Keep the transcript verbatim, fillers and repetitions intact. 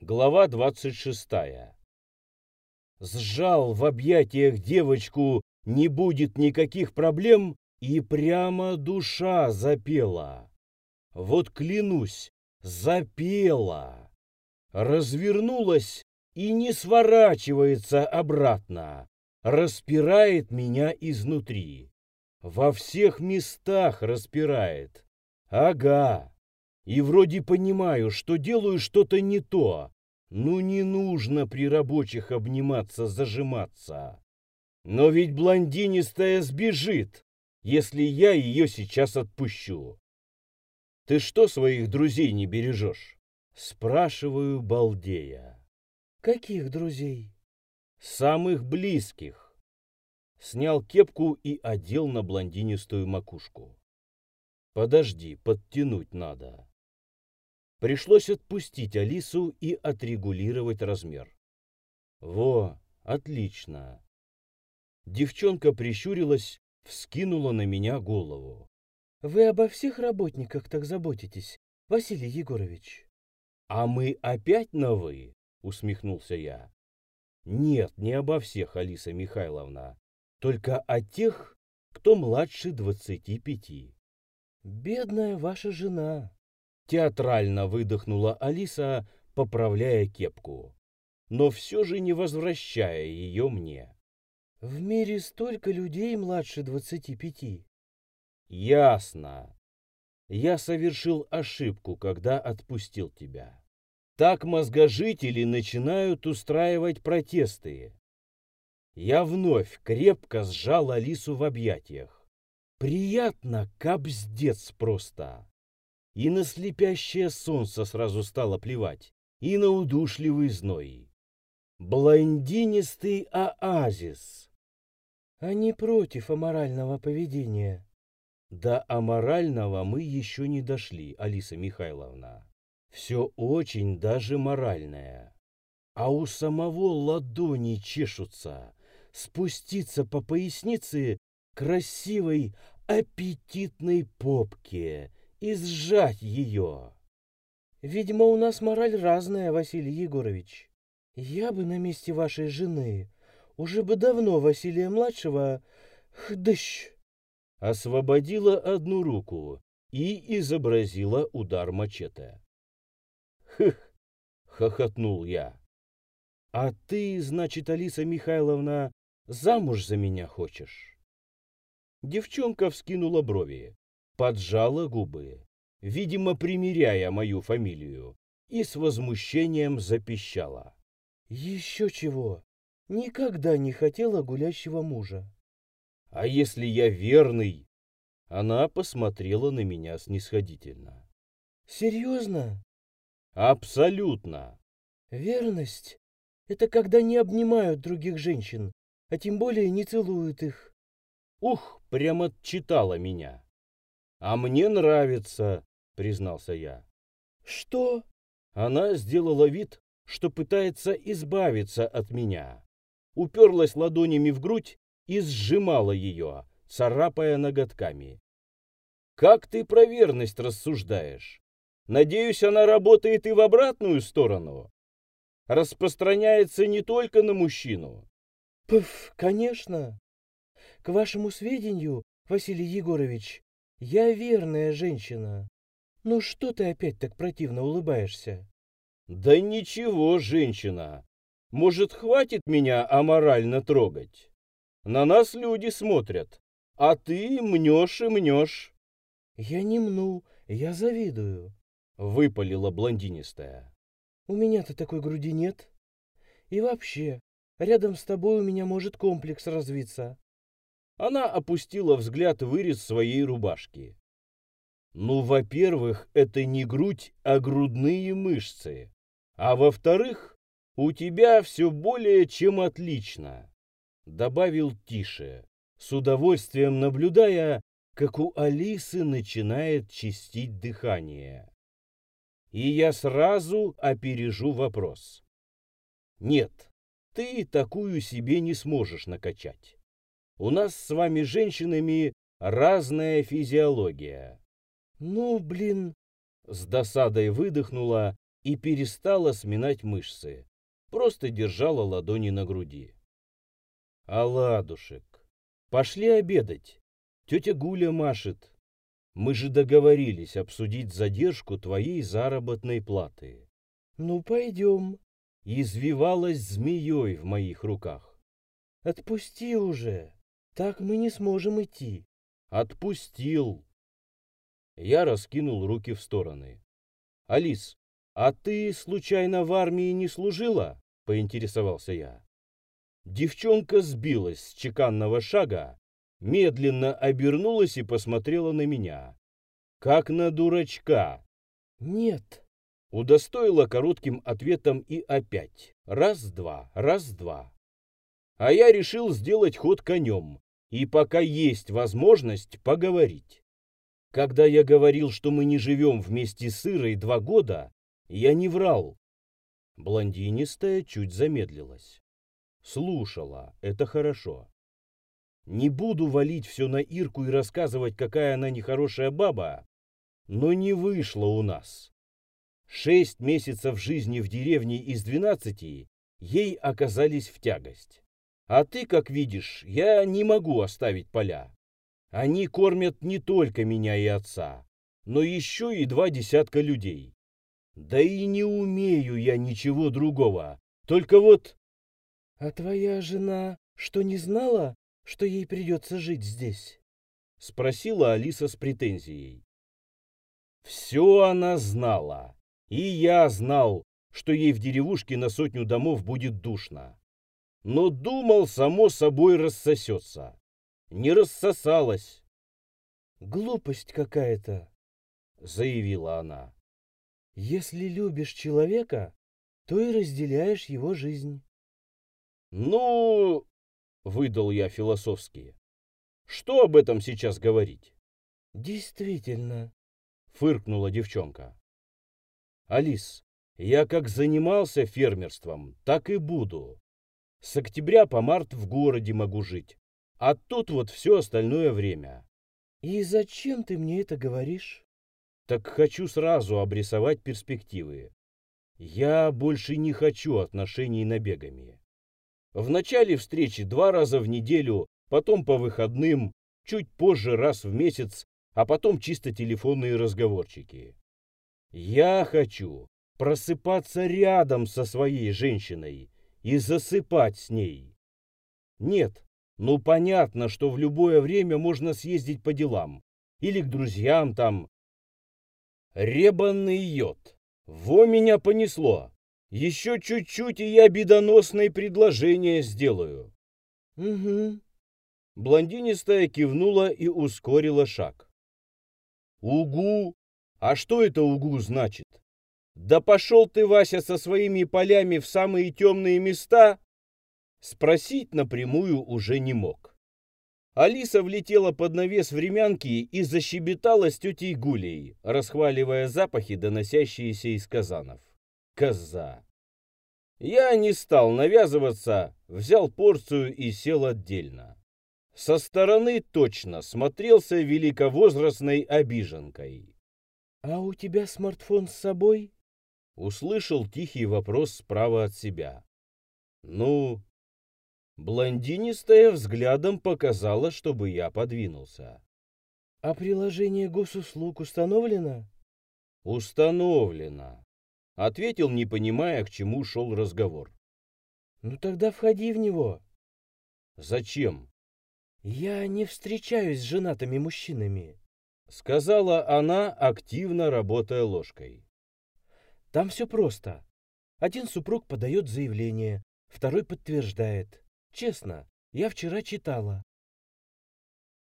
Глава двадцать шестая. Сжал в объятиях девочку, не будет никаких проблем, и прямо душа запела. Вот клянусь, запела. Развернулась и не сворачивается обратно, распирает меня изнутри. Во всех местах распирает. Ага. И вроде понимаю, что делаю что-то не то. Ну не нужно при рабочих обниматься, зажиматься. Но ведь блондинистая сбежит, если я ее сейчас отпущу. Ты что своих друзей не бережешь? Спрашиваю, балдея. Каких друзей? Самых близких. Снял кепку и одел на блондинистую макушку. Подожди, подтянуть надо. Пришлось отпустить Алису и отрегулировать размер. Во, отлично. Девчонка прищурилась, вскинула на меня голову. Вы обо всех работниках так заботитесь, Василий Егорович? А мы опять на «вы», усмехнулся я. Нет, не обо всех, Алиса Михайловна, только о тех, кто младше двадцати пяти. Бедная ваша жена. Театрально выдохнула Алиса, поправляя кепку, но все же не возвращая ее мне. В мире столько людей младше двадцати пяти. Ясно. Я совершил ошибку, когда отпустил тебя. Так мозгожители начинают устраивать протесты. Я вновь крепко сжал Алису в объятиях. Приятно, кабздец просто. И на слепящее солнце сразу стало плевать, и на удушливый зной. Блондинистый оазис. Они против аморального поведения. До аморального мы еще не дошли, Алиса Михайловна. Все очень даже моральное. А у самого ладони чешутся. Спуститься по пояснице красивой аппетитной попке и сжать ее. Видимо, у нас мораль разная, Василий Егорович. Я бы на месте вашей жены уже бы давно Василия-младшего хдыщ. Освободила одну руку и изобразила удар мачете. «Хых!» — хохотнул я. «А ты, значит, Алиса Михайловна, замуж за меня хочешь?» Девчонка вскинула брови, поджала губы, видимо, примеряя мою фамилию, и с возмущением запищала. Еще чего? Никогда не хотела гулящего мужа. «А если я верный?» Она посмотрела на меня снисходительно. Серьезно? «Абсолютно!» Верность — это когда не обнимают других женщин, а тем более не целуют их. Ух, прямо читала меня. «А мне нравится», — признался я. Что? Она сделала вид, что пытается избавиться от меня. Уперлась ладонями в грудь и сжимала ее, царапая ноготками. «Как ты про верность рассуждаешь? Надеюсь, она работает и в обратную сторону? Распространяется не только на мужчину?» Пф, конечно. К вашему сведению, Василий Егорович, я верная женщина. Ну что ты опять так противно улыбаешься? «Да ничего, женщина. Может, хватит меня аморально трогать? На нас люди смотрят, а ты мнешь и мнешь». Я не мну, я завидую. Выпалила блондинистая. У меня-то такой груди нет. И вообще, рядом с тобой у меня может комплекс развиться. Она опустила взгляд в вырез своей рубашки. «Ну, во-первых, это не грудь, а грудные мышцы. А во-вторых, у тебя все более чем отлично», — добавил тише, с удовольствием наблюдая, как у Алисы начинает чистить дыхание. И я сразу опережу вопрос. «Нет, ты такую себе не сможешь накачать. У нас с вами, женщинами, разная физиология». Ну, блин, С досадой выдохнула и перестала сминать мышцы, просто держала ладони на груди. «Оладушек, пошли обедать. Тетя Гуля машет. Мы же договорились обсудить задержку твоей заработной платы». «Ну, пойдем». Извивалась змеей в моих руках. «Отпусти уже. Так мы не сможем идти». «Отпустил». Я раскинул руки в стороны. «Алис, а ты, случайно, в армии не служила?» — поинтересовался я. Девчонка сбилась с чеканного шага, медленно обернулась и посмотрела на меня. Как на дурачка. «Нет». Удостоила коротким ответом и опять. Раз-два, раз-два. А я решил сделать ход конем, и пока есть возможность поговорить. Когда я говорил, что мы не живем вместе с Ирой два года, я не врал. Блондинистая чуть замедлилась. Слушала, это хорошо. Не буду валить все на Ирку и рассказывать, какая она нехорошая баба, но не вышло у нас. Шесть месяцев жизни в деревне из двенадцати ей оказались в тягость. А ты, как видишь, я не могу оставить поля. Они кормят не только меня и отца, но еще и два десятка людей. Да и не умею я ничего другого, только вот... «А твоя жена что, не знала, что ей придется жить здесь?» — спросила Алиса с претензией. Все она знала, и я знал, что ей в деревушке на сотню домов будет душно. Но думал, само собой рассосется. Не рассосалась. «Глупость какая-то», — заявила она. «Если любишь человека, то и разделяешь его жизнь». «Ну...» — выдал я философски. «Что об этом сейчас говорить?» «Действительно», — фыркнула девчонка. «Алис, я как занимался фермерством, так и буду. С октября по март в городе могу жить, а тут вот все остальное время». «И зачем ты мне это говоришь?» «Так хочу сразу обрисовать перспективы. Я больше не хочу отношений набегами. В начале встречи два раза в неделю, потом по выходным, чуть позже раз в месяц, а потом чисто телефонные разговорчики. Я хочу просыпаться рядом со своей женщиной и засыпать с ней. Нет, ну понятно, что в любое время можно съездить по делам или к друзьям там. Ребаный йод, во меня понесло. Еще чуть-чуть, и я бедоносное предложение сделаю». «Угу». Блондинистая кивнула и ускорила шаг. «Угу? А что это угу значит? Да пошел ты, Вася, со своими полями в самые темные места?» Спросить напрямую уже не мог. Алиса влетела под навес времянки и защебетала с тетей Гулей, расхваливая запахи, доносящиеся из казанов. Коза. Я не стал навязываться, взял порцию и сел отдельно. Со стороны точно смотрелся великовозрастной обиженкой. «А у тебя смартфон с собой?» Услышал тихий вопрос справа от себя. «Ну...» Блондинистая взглядом показала, чтобы я подвинулся. «А приложение госуслуг установлено?» «Установлено», — ответил, не понимая, к чему шел разговор. «Ну тогда входи в него». «Зачем?» «Я не встречаюсь с женатыми мужчинами», — сказала она, активно работая ложкой. «Там все просто. Один супруг подает заявление, второй подтверждает. Честно, я вчера читала.